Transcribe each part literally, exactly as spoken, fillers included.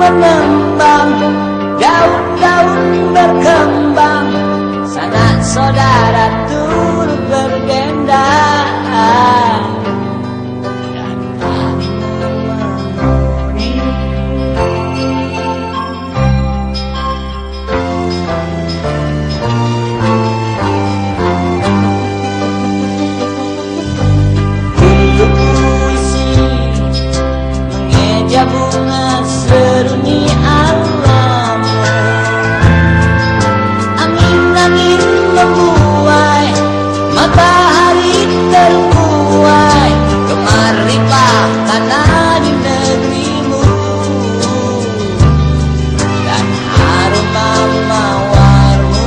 mengembang, daun-daun berkembang, sanak saudara turut berdendang. Dan aku memohon untuk puisi mengeja bunga seruni alam. Angin-angin membuai, matahari terbuai, kemarilah tanah di negerimu. Dan aroma mawarmu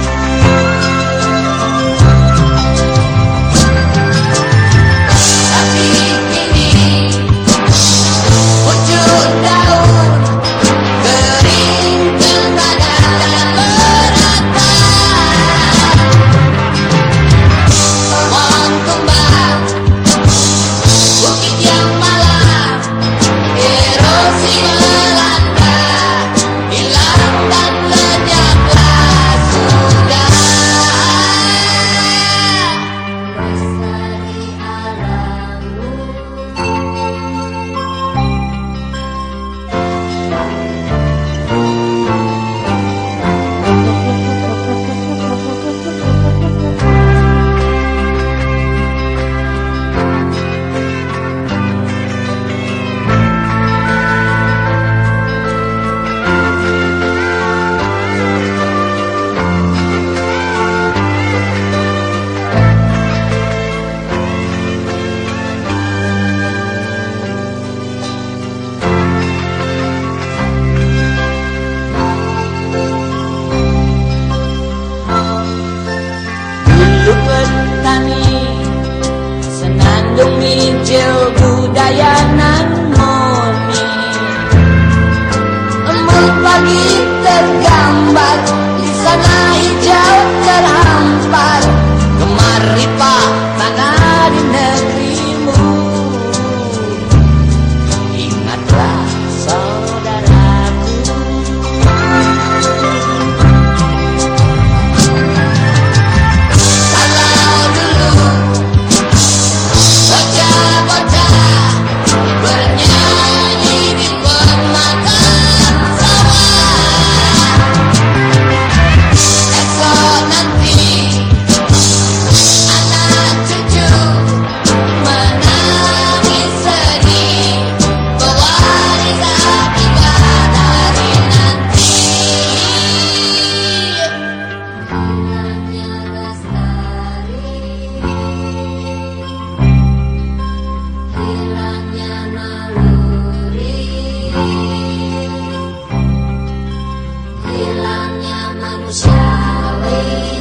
tapi kini wujud daun kering kemana merata. Pohon tumbang, bukit yang malam, erosi melanda, hilang dan lenyaplah sudah. Lestari alammu, dulu petani senandung hijau budaya nan murni. Embun pagi tergambar di sana hijau terhampar, kemarilah tanah di negerimu. Ingatlah saudaraku, kalau dulu bocah-bocah bernyanyi di pemakan sawah, esok nanti anak cucu menangis sedih, pewaris akibat hari nanti. Hilangnya lestari, hilangnya naluri, hilangnya manusiawi.